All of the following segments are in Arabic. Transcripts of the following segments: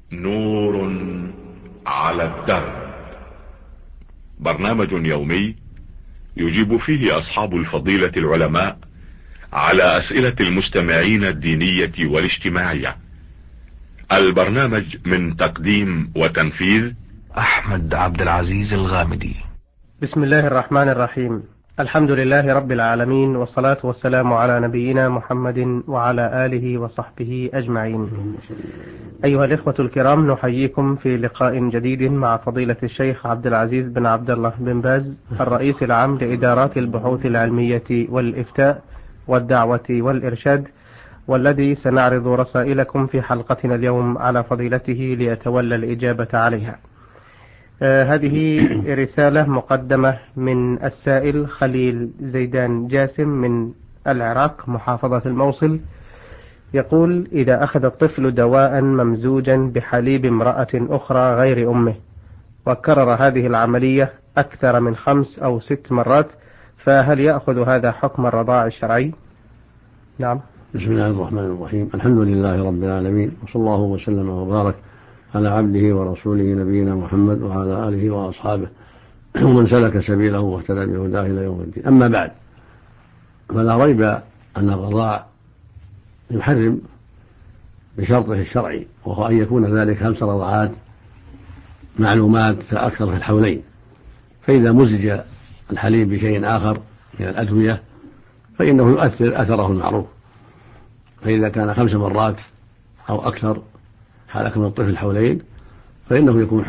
نور على الدرب. برنامج يومي يجيب فيه أصحاب الفضيلة العلماء على أسئلة المستمعين الدينية والاجتماعية. البرنامج من تقديم وتنفيذ أحمد عبد العزيز الغامدي. بسم الله الرحمن الرحيم. الحمد لله رب العالمين، والصلاة والسلام على نبينا محمد وعلى آله وصحبه أجمعين. أيها الإخوة الكرام، نحييكم في لقاء جديد مع فضيلة الشيخ عبد العزيز بن عبد الله بن باز، الرئيس العام لإدارات البحوث العلمية والإفتاء والدعوة والإرشاد، والذي سنعرض رسائلكم في حلقتنا اليوم على فضيلته ليتولى الإجابة عليها. هذه رسالة مقدمة من السائل خليل زيدان جاسم من العراق محافظة الموصل. يقول: إذا أخذ الطفل دواء ممزوجا بحليب امرأة أخرى غير أمه وكرر هذه العملية أكثر من 5 أو 6 مرات، فهل يأخذ هذا حكم الرضاع الشرعي؟ نعم. بسم الله الرحمن الرحيم. الحمد لله رب العالمين، وصلى الله وسلم وبارك على عبده ورسوله نبينا محمد وعلى آله وأصحابه ومن سلك سبيله واهتدى بهداه إلى يوم الدين. أما بعد، فلا ريب أن الرضاع يحرم بشرطه الشرعي، وهو أن يكون ذلك 5 رضعات معلومات فأكثر في الحولين. فإذا مزج الحليب بشيء آخر من الأدوية فإنه يؤثر أثره المعروف. فإذا كان 5 مرات أو أكثر حال كون الطفل الحولين فإنه يكون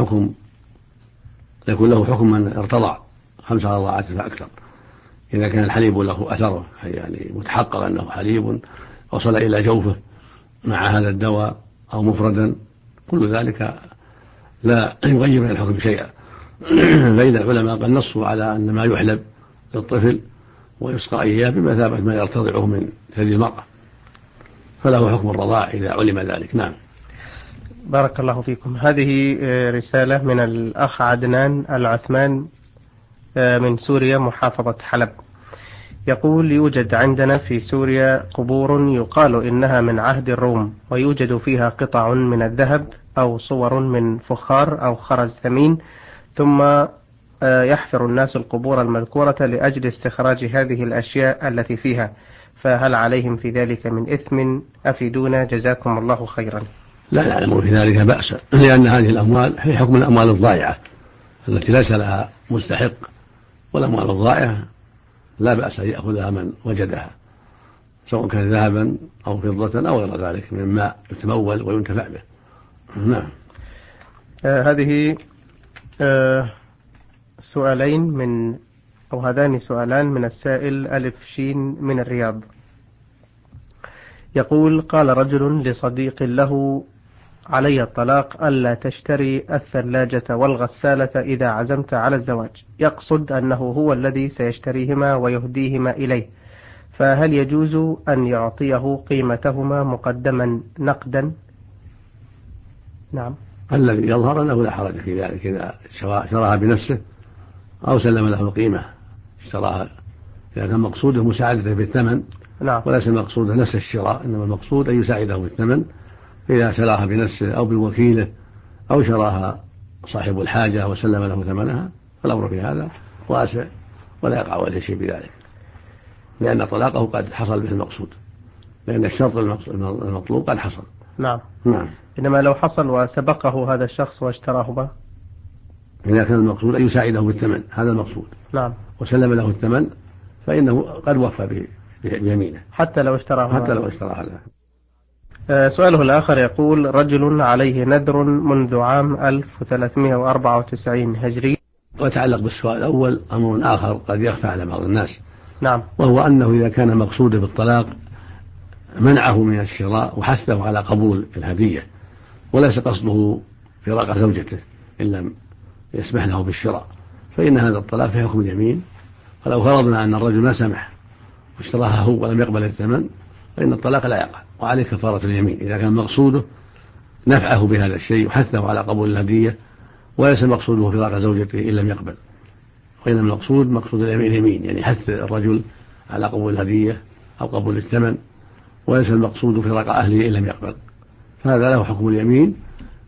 له حكم من ارتضع 5 رضعات فأكثر. إذا كان الحليب له أثره، يعني متحقق أنه حليب وصل إلى جوفه مع هذا الدواء أو مفردا، كل ذلك لا يغير من الحكم شيئا. فإذا العلماء قد نصوا على أن ما يحلب للطفل ويسقى إياه بمثابة ما يرتضعه من ثدي المرأة، فله حكم الرضاع إذا علم ذلك. نعم. بارك الله فيكم. هذه رسالة من الأخ عدنان العثمان من سوريا محافظة حلب. يقول: يوجد عندنا في سوريا قبور يقال إنها من عهد الروم، ويوجد فيها قطع من الذهب أو صور من فخار أو خرز ثمين، ثم يحفر الناس القبور المذكورة لأجل استخراج هذه الأشياء التي فيها، فهل عليهم في ذلك من إثم؟ أفيدونا جزاكم الله خيرا. لا نعلم في ذلك بأسا، لأن هذه الأموال هي حكم الأموال الضائعة التي ليس لها مستحق، والأموال الضائعة لا بأس أن يأخذها من وجدها، سواء كان ذهبا أو فضة أو غير ذلك مما يتمول وينتفع به. نعم. هذه هذان سؤالان من السائل ألف شين من الرياض. يقول: قال رجل لصديق له: علي الطلاق ألا تشتري الثلاجة والغسالة إذا عزمت على الزواج، يقصد أنه هو الذي سيشتريهما ويهديهما إليه، فهل يجوز أن يعطيه قيمتهما مقدما نقدا؟ نعم. الذي يظهر أنه لا حرج في ذلك إذا شراها بنفسه أو سلم له القيمة اشتراها، إذا كان مقصوده مساعدته بالثمن. نعم. وليس مقصوده نفس الشراء، إنما المقصود أن يساعده بالثمن. إذا شراها بنفسه أو بوكيله أو شراها صاحب الحاجة وسلم له ثمنها فالأمر في هذا واسع ولا يقع عليه شيء بذلك، لأن طلاقه قد حصل به المقصود، لأن الشرط المطلوب قد حصل. نعم. نعم. إنما لو حصل وسبقه هذا الشخص واشتراهما، إذا كان المقصود أن يساعده بالثمن، هذا المقصود. نعم. وسلم له الثمن فإنه قد وفى بيمينه حتى لو اشتراها. هذا. سؤاله الآخر يقول: رجل عليه نذر منذ عام 1394 هجري. ويتعلق بالسؤال الأول أمر آخر قد يخفى على بعض الناس. نعم. وهو أنه إذا كان مقصوده بالطلاق منعه من الشراء وحثه على قبول الهدية، وليس قصده فراق زوجته إن لم يسمح له بالشراء، فإن هذا الطلاق في حكم اليمين. فلو فرضنا أن الرجل ما سمح واشتراها هو ولم يقبل الثمن فإن الطلاق لا يقع، وعليه كفارة اليمين إذا كان مقصوده نفعه بهذا الشيء وحثه على قبول الهدية، وليس مقصوده فراق زوجته إن لم يقبل، وإنما مقصود اليمين، يعني حث الرجل على قبول الهدية أو قبول الثمن، وليس المقصود فراق أهله إن لم يقبل، فهذا له حكم اليمين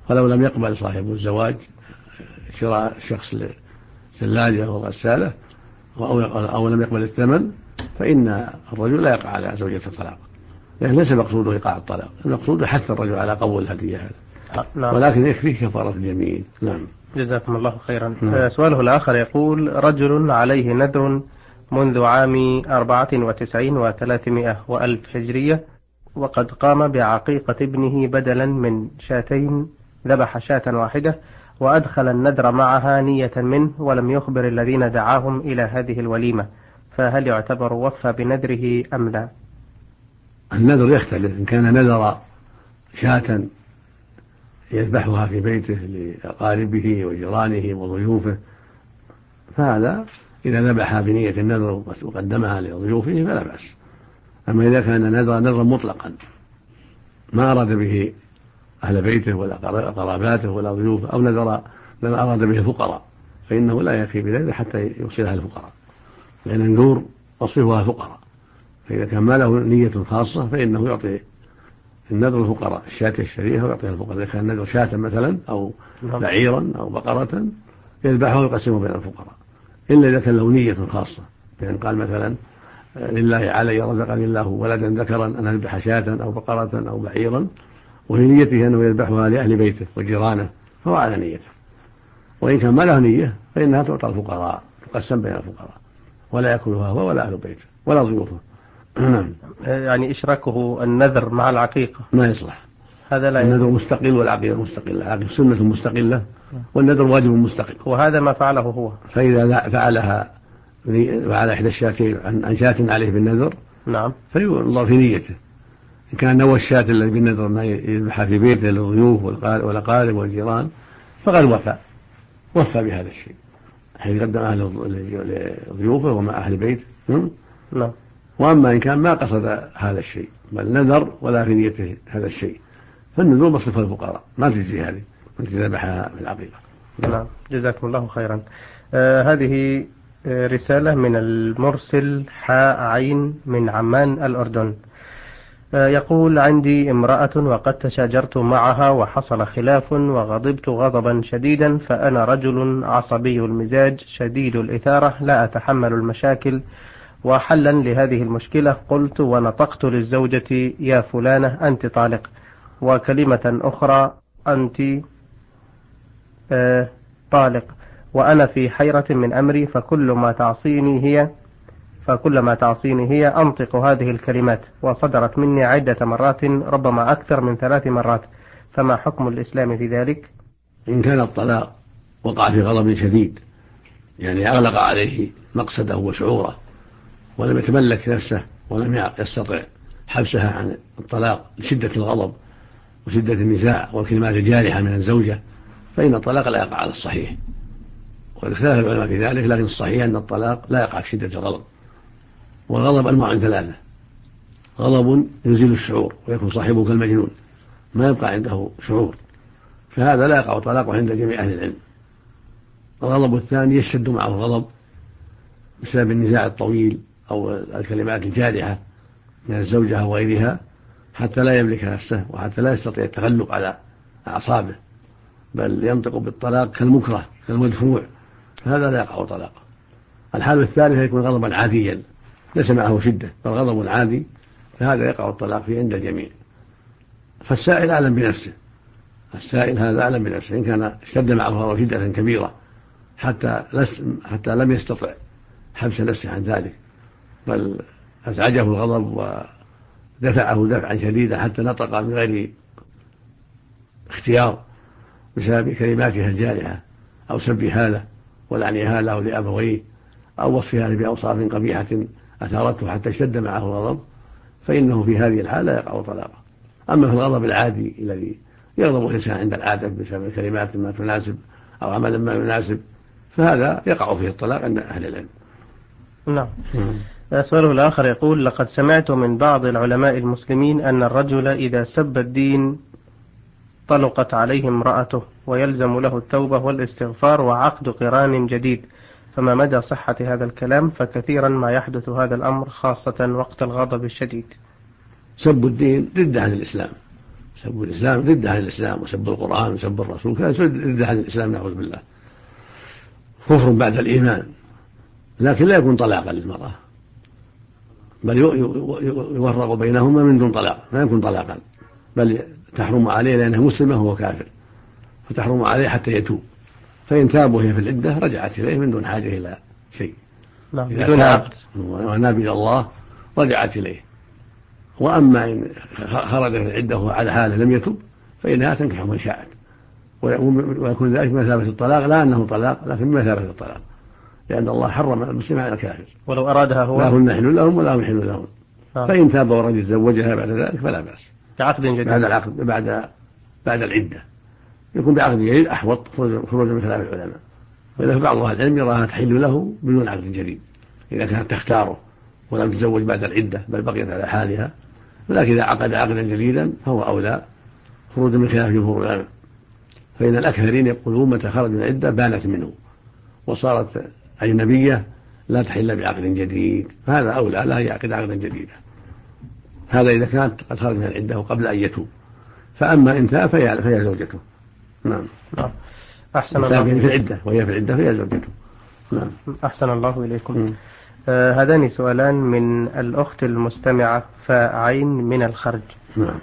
فلو لم يقبل صاحب الزواج شراء شخص لثلاجة أو غسالة أو لم يقبل الثمن فإن الرجل لا يقع على زوجته الطلاق، لأن ليس مقصوده إيقاع الطلاق، المقصود حث الرجل على قبول الهدية هذا. نعم. ولكن يكفيه كفارة اليمين. نعم. جزاكم الله خيرا. نعم. سؤاله الآخر يقول: رجل عليه نذر منذ عام 94 و300 وألف هجرية، وقد قام بعقيقة ابنه بدلا من شاتين، ذبح شاة واحدة وأدخل النذر معها نية منه ولم يخبر الذين دعاهم إلى هذه الوليمة، فهل يعتبر وفى بنذره أم لا؟ النذر يختلف، إن كان نذر شاة يذبحها في بيته لأقاربه وجيرانه وضيوفه فهذا إذا ذبح بنية النذر وقدمها لضيوفه فلا بأس. أما إذا كان نذرا مطلقا ما أراد به أهل بيته ولا قراباته ولا ضيوفه، أو نذر من أراد به الفقراء، فإنه لا يكفي بذلك حتى يوصلها الفقراء، لأن النذور تصرفها فقراء، فإذا كان ما له نية خاصة فإنه يعطي النذر الفقراء، الشاة الشريفة ويعطيها الفقراء. إذا كان النذر شاة مثلا أو بعيرا أو بقرة يذبحها ويقسمه بين الفقراء، إلا إذا كان له نية خاصة، فإن قال مثلا لله علي رزقني الله ولدا ذكرا أن أذبح شاة أو بقرة أو بعيرا، وفي نيته أنه يذبحها لأهل بيته وجيرانه فهو على نيته. وإن كان ما له نية فإنها تعطى الفقراء، تقسم بين الفقراء، ولا يأكلها هو ولا أهل بيته ولا ضيوفه. يعني إشراكه النذر مع العقيقة ما يصلح، هذا لا النذر مستقل والعقيقة مستقلة، العقيقة سنة مستقلة والنذر واجب مستقل. وهذا ما فعله هو، فإذا فعلها وعلى إحدى الشاتين عن شاة عليه بالنذر نعم، فينظر في نيته. إن كان نوى الشاة الذي بالنذر أن يذبحها في بيته للضيوف والأقارب والجيران فقد وفى بهذا الشيء، حيث قدمها لضيوفه ومع أهل بيته. نعم. وأما إن كان ما قصد هذا الشيء بل نذر ولا في نيته هذا الشيء فالنذور مصرف الفقراء، ما تجزي هذه التي ذبحها في العقيقة. نعم. جزاكم الله خيرا. هذه رسالة من المرسل حاء عين من عمان الأردن. يقول: عندي امرأة وقد تشاجرت معها وحصل خلاف وغضبت غضبا شديدا، فأنا رجل عصبي المزاج شديد الإثارة لا أتحمل المشاكل، وحلا لهذه المشكلة قلت ونطقت للزوجة: يا فلانة أنت طالق، وكلمة أخرى أنت طالق، وأنا في حيرة من أمري، فكلما تعصيني هي أنطق هذه الكلمات، وصدرت مني عدة مرات ربما أكثر من 3 مرات، فما حكم الإسلام في ذلك؟ إن كان الطلاق وقع في غضب شديد، يعني أغلق عليه مقصده وشعوره ولم يتملك نفسه ولم يستطع حبسها عن الطلاق لشدة الغضب وشدة النزاع والكلمات الجارحة من الزوجة، فإن الطلاق لا يقع على الصحيح، واختلف العلماء في ذلك، لكن الصحيح أن الطلاق لا يقع في شدة الغضب. والغضب أنواع 3: غضب يزيل الشعور ويكون صاحبه كالمجنون ما يبقى عنده شعور، فهذا لا يقع طلاقه عند جميع أهل العلم. الغضب الثاني يشتد معه الغضب بسبب النزاع الطويل أو الكلمات الجارحة من الزوجة أو غيرها حتى لا يملك نفسه وحتى لا يستطيع التغلب على أعصابه، بل ينطق بالطلاق كالمكره كالمدفوع، فهذا لا يقع طلاقه. الحالة الثالثة يكون غضبا عاديا ليس معه شدة بل غضب عادي، فهذا يقع الطلاق فيه عند الجميع. فالسائل أعلم بنفسه، السائل هذا أعلم بنفسه، إن كان اشتد معه الغضب شدة كبيرة حتى لم يستطع حبس نفسه عن ذلك بل أزعجه الغضب ودفعه دفعا شديدا حتى نطق بغير اختيار بسبب كلماتها الجارحة أو سبها له ولعنها له لأبويه أو وصفها له بأوصاف قبيحة أثارته حتى اشتد معه الغضب، فإنه في هذه الحالة يقع طلاقه. أما في الغضب العادي الذي يغضب الإنسان عند العادة بسبب كلمات ما تناسب أو عمل ما يناسب فهذا يقع فيه الطلاق عند أهل العلم. نعم. سؤاله الآخر يقول: لقد سمعت من بعض العلماء المسلمين أن الرجل إذا سب الدين طلقت عليه امرأته ويلزم له التوبة والاستغفار وعقد قران جديد، فما مدى صحة هذا الكلام؟ فكثيرا ما يحدث هذا الأمر خاصة وقت الغضب الشديد. سب الدين ردة عن الإسلام، سب الإسلام ضد عن الإسلام، وسب القرآن وسب الرسول كان ضد عن الإسلام نعوذ بالله، كفر بعد الإيمان، لكن لا يكون طلاقا للمرأة، بل يورق بينهما من دون طلاق، ما يكون طلاقا، بل تحرم عليه لأنها مسلمة وهو كافر، فتحرم عليه حتى يتوب، فإن تاب وهي في العدة رجعت إليه من دون حاجة إلى شيء. بدون عقد وناب إلى الله رجعت إليه. وأما إن خرج في العدة وهو على حاله لم يتب فإنها تنكح من شاءت، ويكون ذلك بمثابة الطلاق، لا أنه طلاق لكن بمثابة الطلاق، لأن الله حرم المسلم على الكافر، ولو أرادها هو لا هن حل لهم ولا هم حل لهم. فإن تاب ورجل يتزوجها بعد ذلك فلا بأس، بعقد جديد بعد العقد بعد العدة يكون بعقد جديد أحوط خروجا من خلاف العلماء. وإذا بعض أهل العلم يراها تحل له بدون عقد جديد إذا كانت تختاره ولم تتزوج بعد العدة بل بقيت على حالها، ولكن إذا عقد عقدا جديدا فهو أولى خروجا من خلاف جمهور العلماء، فإن الأكثرين يقولون متى خرج من العدة بانت منه وصارت أجنبية لا تحل بعقد جديد، فهذا أولى لا يعقد عقدا جديدا، هذا إذا كانت قد خرج من العدة وقبل أن يتوب. فأما إن تاب فهي زوجته. نعم. أحسن الله في العدة وهي في العدة فهي زوجته. نعم. أحسن الله إليكم. هذان سؤالان من الأخت المستمعة فعين من الخرج. نعم.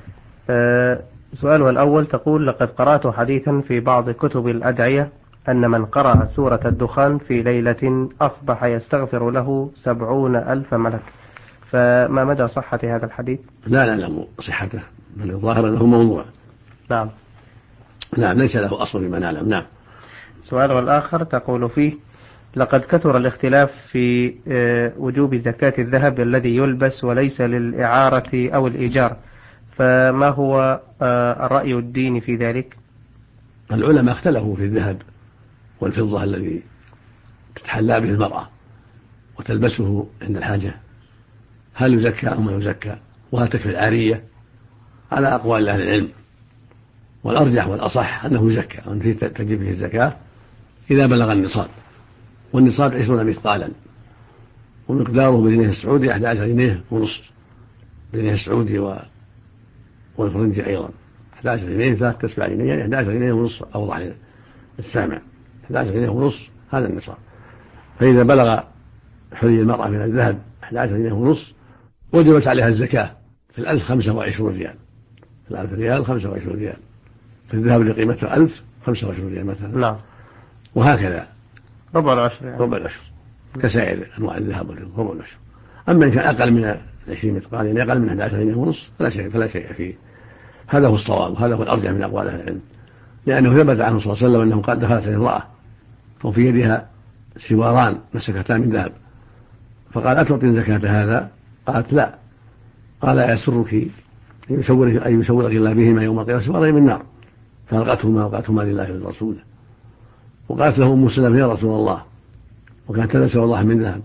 سؤالها الأول تقول: لقد قرأت حديثا في بعض كتب الأدعية أن من قرأ سورة الدخان في ليلة أصبح يستغفر له 70,000 ملك، فما مدى صحة هذا الحديث؟ لا نعلم صحته، بل الظاهر أنه موضوع. نعم ليس له أصل بما نعلم. نعم. سؤالها الآخر تقول فيه: لقد كثر الاختلاف في وجوب زكاة الذهب الذي يلبس وليس للإعارة أو الإيجار، فما هو الرأي الديني في ذلك؟ العلماء اختلفوا في الذهب والفضة الذي تتحلى به المرأة وتلبسه عند الحاجة، هل يزكى أو ما يزكى، وهل تكفي العارية، على أقوال أهل العلم، والأرجح والأصح أنه يزكى، وأن تجب فيه الزكاة إذا بلغ النصاب، والنصاب 20 مثقالا، ومقداره بالجنيه السعودي 11 جنيه ونصف، بالجنيه السعودي والفرنجي أيضا 11 جنيه 3 جنيه، يعني 11 جنيه ونصف أوضح للسامع، 11 جنيه ونصف هذا النصاب. فإذا بلغ حلي المرأة من الذهب 11 جنيه ونصف وجبت عليها الزكاة في 1000 25 ريال، في 1000 ريال 25 ريال، في الذهب اللي قيمته 1000 25 ريال مثلا. نعم. وهكذا ربع العشر يعني. ربع العشر كسائر أنواع الذهب والفضة، ربع العشر. أما إن كان أقل من 20 مثقال، يعني أقل من 11 جنيه ونصف، فلا شيء فيه. هذا هو الصواب، وهذا هو الأرجح من أقوال أهل العلم، لأنه ثبت عنه صلى الله عليه وسلم أنه قد دخلت عليه امرأة وفي يدها سواران مسكتان من ذهب، فقال: أتعطين زكاة هذا؟ قالت: لا. قال: أيسرك أن يسورك الله بهما يوم القيامة سوارين من النار؟ فألقتهما لله ولرسوله. وقالت له أم سلمة: يا رسول الله، وكانت تلبس والله من ذهب،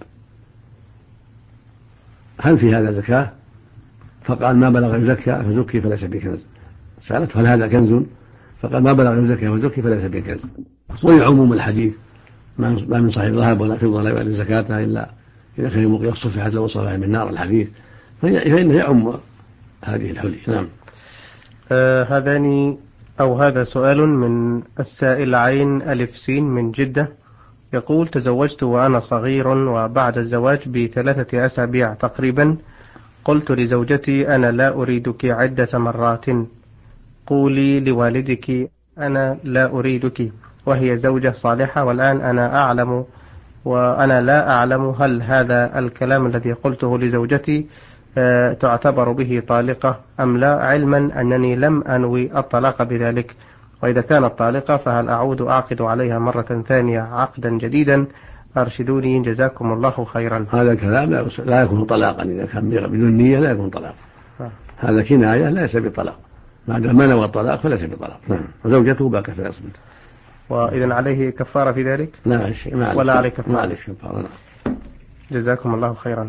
هل في هذا زكاة؟ فقال: ما بلغ يزكى فزكي فليس بكنز. سألته: هل هذا كنز؟ فقال: ما بلغ يزكى فزكي فليس بكنز. ولعموم الحديث ما من صاحب ذهب ولا فضة لا يؤدي زكاتها إلا إذا كان يوم القيامة صفحت له وصفحت من نار الحديث، فإنه يعم هذه الحلي. نعم. هذا سؤال من السائل عين ألف سين من جدة، يقول: تزوجت وأنا صغير، وبعد الزواج ب3 أسابيع تقريبا قلت لزوجتي: أنا لا أريدك عدة مرات، قولي لوالدك أنا لا أريدك، وهي زوجة صالحة، والآن أنا لا أعلم هل هذا الكلام الذي قلته لزوجتي تعتبر به طالقة أم لا، علما أنني لم أنوي الطلاق بذلك، وإذا كانت طالقة فهل أعود أعقد عليها مرة ثانية عقدا جديدا؟ أرشدوني جزاكم الله خيرا. هذا الكلام لا يكون طلاقا، إذا كان بدون نية لا يكون طلاق، هذا كناية ليس بطلاق، ما دام ما نوى الطلاق فليس بطلاق. وزوجته باقية في العصمة. وإذن عليه كفارة في ذلك؟ لا شيء، ما ولا عليه كفارة. ما عليه كفارة. جزاكم الله خيرا.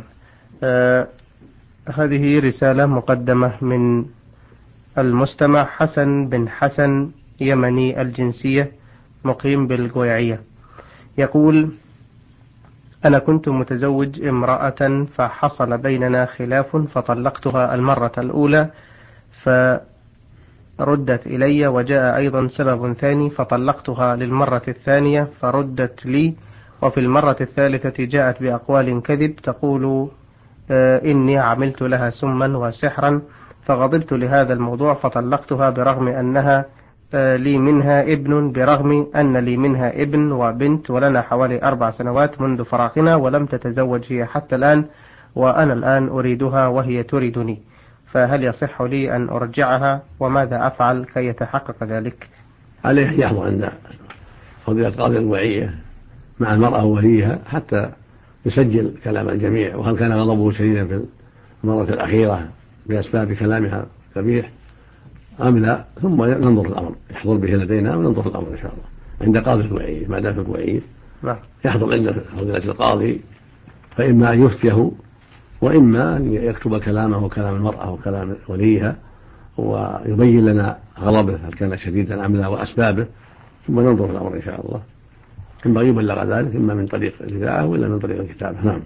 هذه رسالة مقدمة من المستمع حسن بن حسن، يمني الجنسية، مقيم بالقويعية، يقول: أنا كنت متزوج امرأة فحصل بيننا خلاف فطلقتها المرة الأولى، ردت إلي، وجاء أيضا سبب ثاني فطلقتها للمرة الثانية فردت لي، وفي المرة الثالثة جاءت بأقوال كذب تقول إني عملت لها سما وسحرا، فغضبت لهذا الموضوع فطلقتها برغم أنها لي منها ابن، برغم أن لي منها ابن وبنت، ولنا حوالي 4 سنوات منذ فراقنا، ولم تتزوج هي حتى الآن، وأنا الآن أريدها وهي تريدني، فهل يصح لي أن أرجعها، وماذا أفعل كي يتحقق ذلك؟ عليه يحضر عند فضيلة قاضي الوعية مع المرأة ووليها حتى يسجل كلام الجميع، وهل كان غضبه شديدا في المرة الأخيرة بأسباب كلامها قبيح أم لا، ثم ننظر الأمر، يحضر به لدينا وننظر الأمر إن شاء الله عند قاضي الوعية. ما دام في الوعية يحضر عند فضيلة القاضي، فإما أن يفتيه وإما أن يكتب كلامه وكلام المرأة وكلام وليها ويبين لنا غضبه هل كان شديدا أم لا وأسبابه، ثم ننظر الأمر إن شاء الله. إما يبلغ ذلك إما من طريق الإذاعة وإلا من طريق الكتابة. نعم.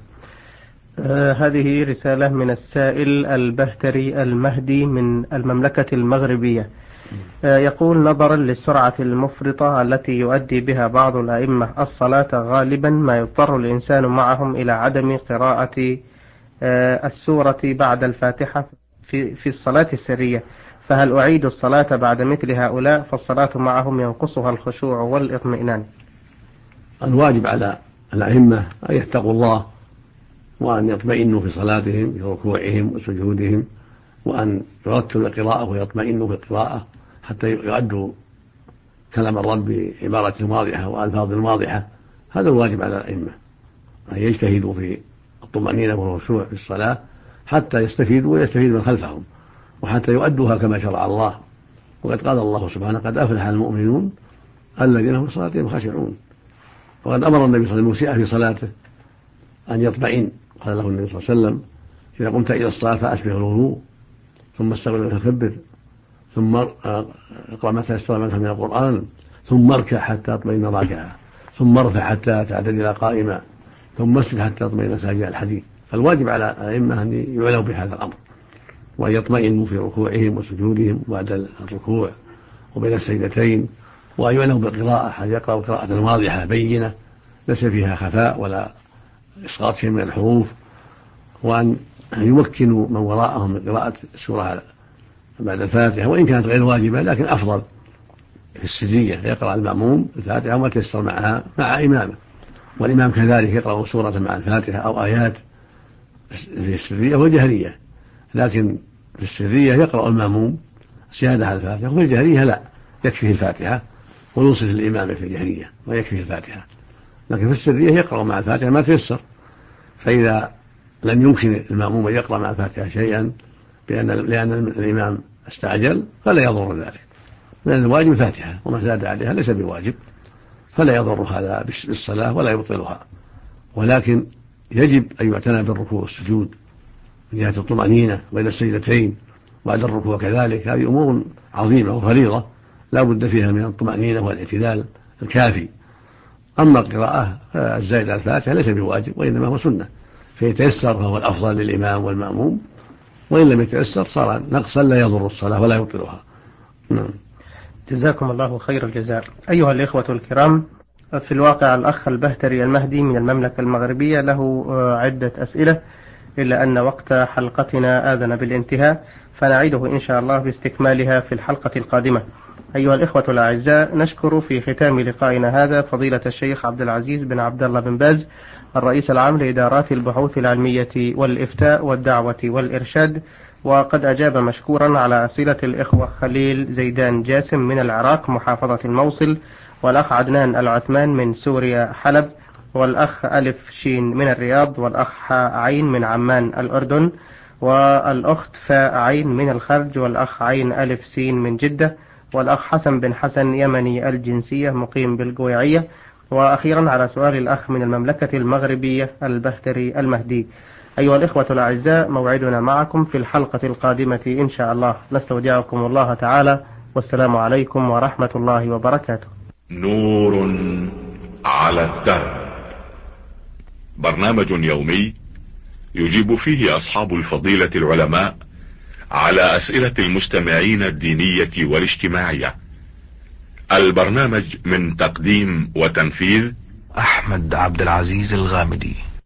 هذه رسالة من السائل البهتري المهدي من المملكة المغربية. يقول: نظرا للسرعة المفرطة التي يؤدي بها بعض الأئمة الصلاة غالبا ما يضطر الإنسان معهم إلى عدم قراءة السورة بعد الفاتحة في الصلاة السرية، فهل أعيد الصلاة بعد مثل هؤلاء؟ فالصلاة معهم ينقصها الخشوع والاطمئنان. الواجب على الأئمة أن يتقوا الله وأن يطمئنوا في صلاتهم في ركوعهم وسجودهم، وأن يرتلوا القراءة ويطمئنوا في القراءة حتى يؤدوا كلام الرب بعبارة واضحة وألفاظ واضحة. هذا الواجب على الأئمة، أن يجتهدوا في الطمأنينة والخشوع في الصلاة حتى يستفيدوا ويستفيد من خلفهم، وحتى يؤدوها كما شرع الله. وقد قال الله سبحانه: قد أفلح المؤمنون الذين هم في صلاتهم خاشعون. وقد أمر النبي صلى الله عليه وسلم في صلاته أن يطمئن، قال له النبي صلى الله عليه وسلم: إذا قمت إلى الصلاة فأسبغ الوضوء، ثم استغفر وتكبر، ثم اقرأ ما تيسر منها من القرآن، ثم اركع حتى تطمئن راكعا، ثم ارفع حتى تعتدل قائما، ثم اسجد حتى تطمئن ساجدا. الحديث. فالواجب على الأئمة أن يعنوا بهذا الأمر، وأن يطمئنوا في ركوعهم وسجودهم بعد الركوع وبين السجدتين، وأن يعنوا بالقراءة، حتى يقرأوا قراءة واضحة بينة ليس فيها خفاء ولا إسقاط شيء من الحروف، وأن يمكنوا من وراءهم من قراءة السورة بعد الفاتحة، وإن كانت غير واجبة لكن أفضل في السرية يقرأ المأموم الفاتحة وما تيسر معها مع إمامه، والإمام كذلك يقرأ سورة مع الفاتحة أو آيات في السرية والجهرية. لكن في السرية يقرأ المأموم زيادة على الفاتحة، وفي الجهرية لا، يكفيه الفاتحة ويوصف الإمام في الجهرية ويكفيه الفاتحة، لكن في السرية يقرأ مع الفاتحة ما تيسر. فإذا لم يمكن المأموم أن يقرأ مع الفاتحة شيئا لأن الإمام استعجل فلا يضر ذلك، لأن الواجب الفاتحة وما زاد عليها ليس بواجب، فلا يضر هذا بالصلاة ولا يبطلها. ولكن يجب أن يعتنى بالركوع والسجود من جهة الطمأنينة بين السجدتين بعد الركوع كذلك. هذه أمور عظيمة وفريضة لا بد فيها من الطمأنينة والاعتدال الكافي. أما القراءة الزائدة على الفاتحة ليس بواجب، وإنما هو سنة، فيتيسر فهو الأفضل للإمام والمأموم، وإن لم يتيسر صار نقصا لا يضر الصلاة ولا يبطلها. جزاكم الله خير الجزاء. أيها الإخوة الكرام، في الواقع الأخ البهتري المهدي من المملكة المغربية له عدة أسئلة، إلا أن وقت حلقتنا آذن بالانتهاء، فنعيده إن شاء الله باستكمالها في الحلقة القادمة. أيها الإخوة الأعزاء، نشكر في ختام لقائنا هذا فضيلة الشيخ عبد العزيز بن عبد الله بن باز، الرئيس العام لإدارات البحوث العلمية والإفتاء والدعوة والإرشاد، وقد أجاب مشكورا على أسئلة الإخوة خليل زيدان جاسم من العراق محافظة الموصل، والأخ عدنان العثمان من سوريا حلب، والأخ ألف شين من الرياض، والأخ حاء عين من عمان الأردن، والأخت فاء عين من الخرج، والأخ عين ألف سين من جدة، والأخ حسن بن حسن يمني الجنسية مقيم بالقويعية، وأخيرا على سؤال الأخ من المملكة المغربية البهتري المهدي. أيها الإخوة الأعزاء، موعدنا معكم في الحلقة القادمة إن شاء الله. نستودعكم الله تعالى، والسلام عليكم ورحمة الله وبركاته. نور على الدرب، برنامج يومي يجيب فيه أصحاب الفضيلة العلماء على أسئلة المستمعين الدينية والاجتماعية. البرنامج من تقديم وتنفيذ أحمد عبد العزيز الغامدي.